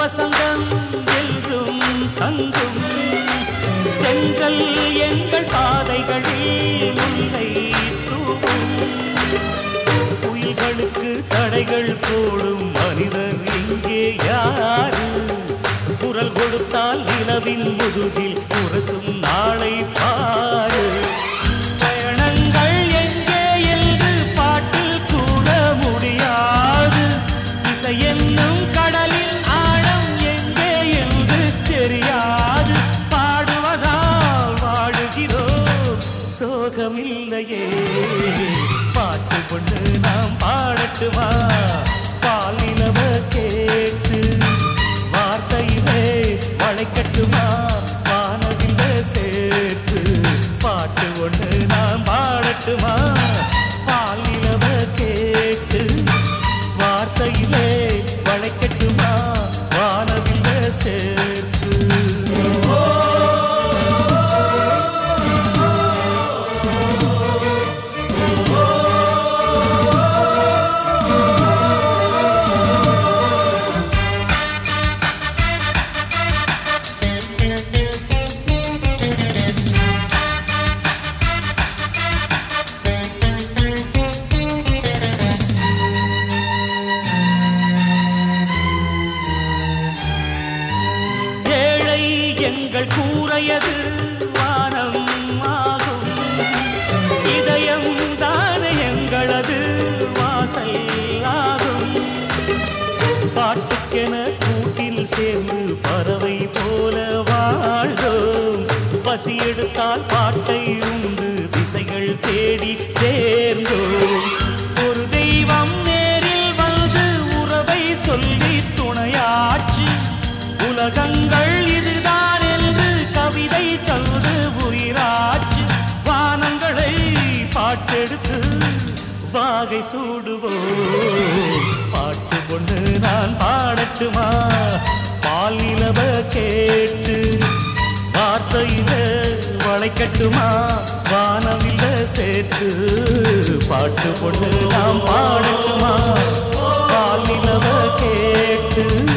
வசந்தம் எல்லும் தங்கும் தென்றல் எங்கள் பாதைகளில் முல்லை தூவும் புயல்களுக்கு தடைகள் போடும் மனிதர் இங்கே யாரு குரல் கொடுத்தால் நிலவின் முதுகில் உரசும் நாளை பாரு பயணங்கள் எங்கே என்று பாட்டில் கூட முடியாது இசை என்னும் கடலில் ஆழம் எங்கே என்று தெரியாது பாடுவதால் வாழுகிறோம் சோகமில்லையே பாட்டு கொண்டு நாம் பாடட்டுமா பால் நிலவ கேட்டு வார்த்தையிலே வளைக்கட்டுமா வானவில்ல சேர்த்து பாட்டு ஒன்று நாம் பாடட்டுமா பால் நிலவ கேட்டு வார்த்தையிலே வளைக்கட்டுமா வானவில்ல சேர்த்து எங்கள் கூரையது வானம் ஆகும் இதயம் தானே எங்களது வாசல் ஆகும் பாட்டுக்கென கூட்டில் சேர்ந்து பறவை போல வாழ்ந்தோம் பசி எடுத்தால் பாட்டை உண்டு திசைகள் தேடி சேர்ந்தோம் ஒரு தெய்வம் நேரில் வந்து உறவை சொல்லி துணையாச்சு உலகங்கள் இதுதான் என்று கவிதை தந்து உயிராச்சு வானங்களை பாட்டெடுத்து வாகை சூடுவோம் பாட்டு கொண்டு நான் பாடட்டுமா பால் நிலவ கேட்டு வார்த்தையில வளைக்கட்டுமா வானவில்ல சேர்த்து பாட்டு கொண்டு நாம் பாடட்டுமா பால் நிலவ கேட்டு